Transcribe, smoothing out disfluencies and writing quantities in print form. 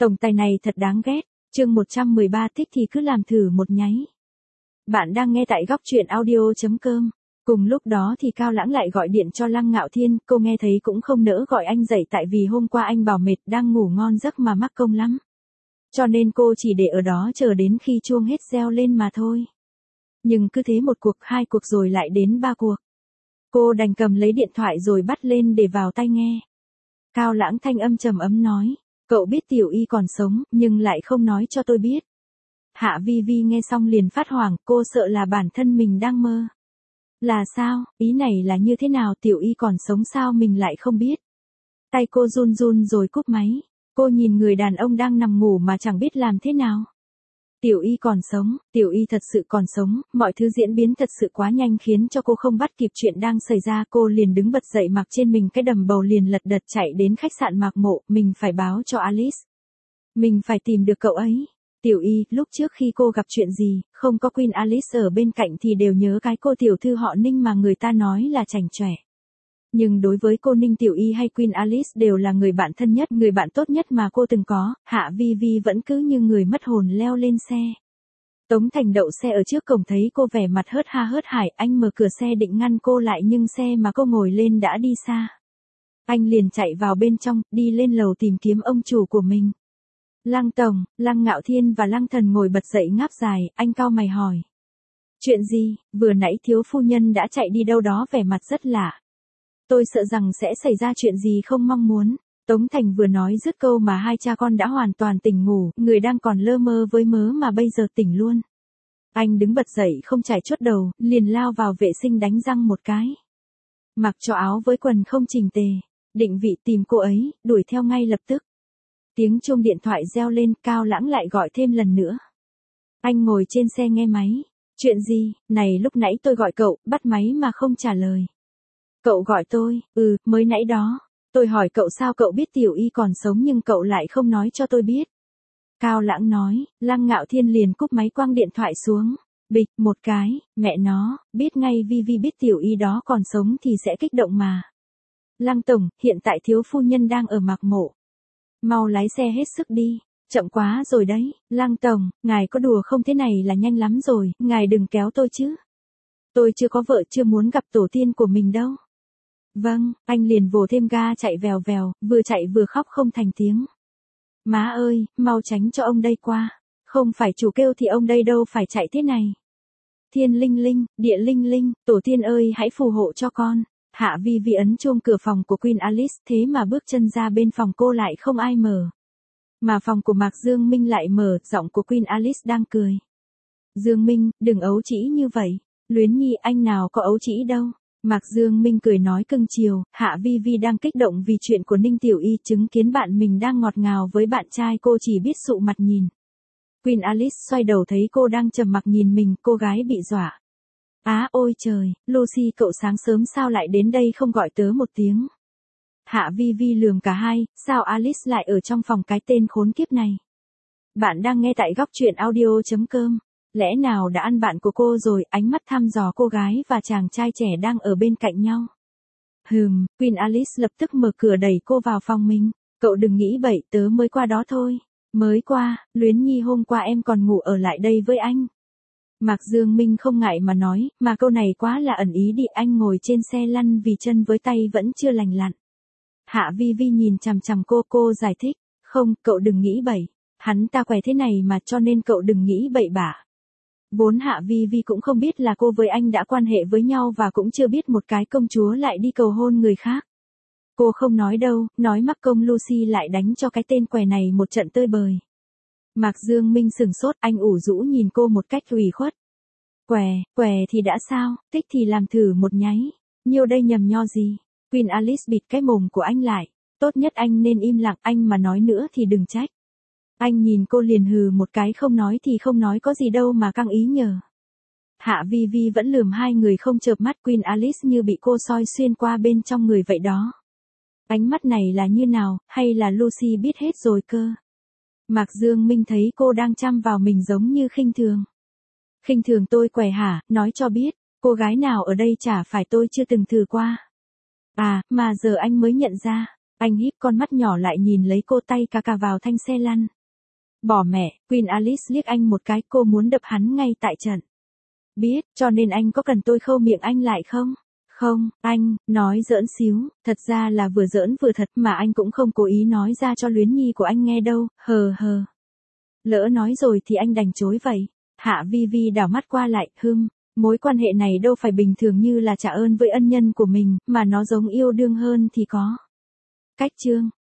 Tổng tài này thật đáng ghét. Chương 113 thích thì cứ làm thử một nháy. Bạn đang nghe tại góc truyện audio.com. Cùng lúc đó thì Cao Lãng lại gọi điện cho Lăng Ngạo Thiên, cô nghe thấy cũng không nỡ gọi anh dậy tại vì hôm qua anh bảo mệt đang ngủ ngon giấc mà mắc công lắm. Cho nên cô chỉ để ở đó chờ đến khi chuông hết reo lên mà thôi. Nhưng cứ thế một cuộc, hai cuộc rồi lại đến ba cuộc. Cô đành cầm lấy điện thoại rồi bắt lên để vào tai nghe. Cao Lãng thanh âm trầm ấm nói, cậu biết Tiểu Y còn sống, nhưng lại không nói cho tôi biết. Hạ Vi Vi nghe xong liền phát hoảng, cô sợ là bản thân mình đang mơ. Là sao, ý này là như thế nào, Tiểu Y còn sống sao mình lại không biết. Tay cô run run rồi cúp máy, cô nhìn người đàn ông đang nằm ngủ mà chẳng biết làm thế nào. Tiểu Y còn sống, Tiểu Y thật sự còn sống, mọi thứ diễn biến thật sự quá nhanh khiến cho cô không bắt kịp chuyện đang xảy ra. Cô liền đứng bật dậy mặc trên mình cái đầm bầu liền lật đật chạy đến khách sạn Mạc Mộ, mình phải báo cho Alice. Mình phải tìm được cậu ấy. Tiểu Y, lúc trước khi cô gặp chuyện gì, không có Queen Alice ở bên cạnh thì đều nhớ cái cô tiểu thư họ Ninh mà người ta nói là chảnh chọe. Nhưng đối với cô Ninh, Tiểu Y hay Queen Alice đều là người bạn thân nhất, người bạn tốt nhất mà cô từng có. Hạ Vi Vi vẫn cứ như người mất hồn leo lên xe. Tống Thành đậu xe ở trước cổng thấy cô vẻ mặt hớt ha hớt hải, anh mở cửa xe định ngăn cô lại nhưng xe mà cô ngồi lên đã đi xa. Anh liền chạy vào bên trong, đi lên lầu tìm kiếm ông chủ của mình. Lăng Tổng, Lăng Ngạo Thiên và Lăng Thần ngồi bật dậy ngáp dài, anh cau mày hỏi. Chuyện gì, vừa nãy thiếu phu nhân đã chạy đi đâu đó vẻ mặt rất lạ. Tôi sợ rằng sẽ xảy ra chuyện gì không mong muốn. Tống Thành vừa nói dứt câu mà hai cha con đã hoàn toàn tỉnh ngủ, người đang còn lơ mơ với mớ mà bây giờ tỉnh luôn. Anh đứng bật dậy không chải chuốt đầu, liền lao vào vệ sinh đánh răng một cái. Mặc cho áo với quần không chỉnh tề, định vị tìm cô ấy, đuổi theo ngay lập tức. Tiếng chuông điện thoại reo lên, Cao Lãng lại gọi thêm lần nữa. Anh ngồi trên xe nghe máy. Chuyện gì, này lúc nãy tôi gọi cậu, bắt máy mà không trả lời. Cậu gọi tôi, mới nãy đó. Tôi hỏi cậu sao cậu biết Tiểu Y còn sống nhưng cậu lại không nói cho tôi biết. Cao Lãng nói, Lăng Ngạo Thiên liền cúp máy quăng điện thoại xuống. Bịch, một cái, mẹ nó, biết ngay Vi Vi biết Tiểu Y đó còn sống thì sẽ kích động mà. Lăng Tổng, hiện tại thiếu phu nhân đang ở Mạc Mộ. Mau lái xe hết sức đi, chậm quá rồi đấy. Lăng Tổng, ngài có đùa không, thế này là nhanh lắm rồi, ngài đừng kéo tôi chứ. Tôi chưa có vợ, chưa muốn gặp tổ tiên của mình đâu. Vâng, anh liền vồ thêm ga chạy vèo vèo, vừa chạy vừa khóc không thành tiếng. Má ơi, mau tránh cho ông đây qua. Không phải chủ kêu thì ông đây đâu phải chạy thế này. Thiên linh linh, địa linh linh, tổ tiên ơi hãy phù hộ cho con. Hạ Vi Vi ấn chuông cửa phòng của Queen Alice, thế mà bước chân ra bên phòng cô lại không ai mở. Mà phòng của Mạc Dương Minh lại mở, giọng của Queen Alice đang cười. Dương Minh, đừng ấu trĩ như vậy. Luyến Nhi, anh nào có ấu trĩ đâu. Mạc Dương Minh cười nói cưng chiều. Hạ Vi Vi đang kích động vì chuyện của Ninh Tiểu Y, chứng kiến bạn mình đang ngọt ngào với bạn trai cô chỉ biết sụ mặt nhìn. Queen Alice xoay đầu thấy cô đang trầm mặc nhìn mình, cô gái bị dọa. Á ôi trời, Lucy cậu sáng sớm sao lại đến đây không gọi tớ một tiếng. Hạ Vi Vi lườm cả hai, sao Alice lại ở trong phòng cái tên khốn kiếp này. Bạn đang nghe tại góc truyện audio.com. Lẽ nào đã ăn bạn của cô rồi, ánh mắt thăm dò cô gái và chàng trai trẻ đang ở bên cạnh nhau. Queen Alice lập tức mở cửa đẩy cô vào phòng mình. Cậu đừng nghĩ bậy, tớ mới qua đó thôi. Mới qua, Luyến Nhi hôm qua em còn ngủ ở lại đây với anh. Mạc Dương Minh không ngại mà nói, mà câu này quá là ẩn ý đi, anh ngồi trên xe lăn vì chân với tay vẫn chưa lành lặn. Hạ Vi Vi nhìn chằm chằm cô giải thích, không, cậu đừng nghĩ bậy. Hắn ta khỏe thế này mà cho nên cậu đừng nghĩ bậy bạ. Vốn Hạ Vi Vi cũng không biết là cô với anh đã quan hệ với nhau và cũng chưa biết một cái công chúa lại đi cầu hôn người khác. Cô không nói đâu, nói mắc công Lucy lại đánh cho cái tên què này một trận tơi bời. Mạc Dương Minh sừng sốt, anh ủ rũ nhìn cô một cách ủy khuất. Què thì đã sao, thích thì làm thử một nháy. Nhiêu đây nhầm nho gì. Queen Alice bịt cái mồm của anh lại. Tốt nhất anh nên im lặng, anh mà nói nữa thì đừng trách. Anh nhìn cô liền hừ một cái, không nói thì không nói, có gì đâu mà căng ý nhờ. Hạ Vi Vi vẫn lườm hai người không chợp mắt. Queen Alice như bị cô soi xuyên qua bên trong người vậy đó. Ánh mắt này là như nào, hay là Lucy biết hết rồi cơ? Mạc Dương Minh thấy cô đang chăm vào mình giống như khinh thường. Khinh thường tôi què hả, nói cho biết, cô gái nào ở đây chả phải tôi chưa từng thử qua. À, mà giờ anh mới nhận ra, Anh híp con mắt nhỏ lại nhìn lấy cô tay cà vào thanh xe lăn. Bỏ mẹ, Queen Alice liếc anh một cái, cô muốn đập hắn ngay tại trận. Biết, cho nên anh có cần tôi khâu miệng anh lại không? Không, anh, nói giỡn xíu, thật ra là vừa giỡn vừa thật mà anh cũng không cố ý nói ra cho Luyến Nhi của anh nghe đâu, hờ hờ. Lỡ nói rồi thì anh đành chối vậy. Hạ Vi Vi đảo mắt qua lại, mối quan hệ này đâu phải bình thường như là trả ơn với ân nhân của mình, mà nó giống yêu đương hơn thì có. Cách chương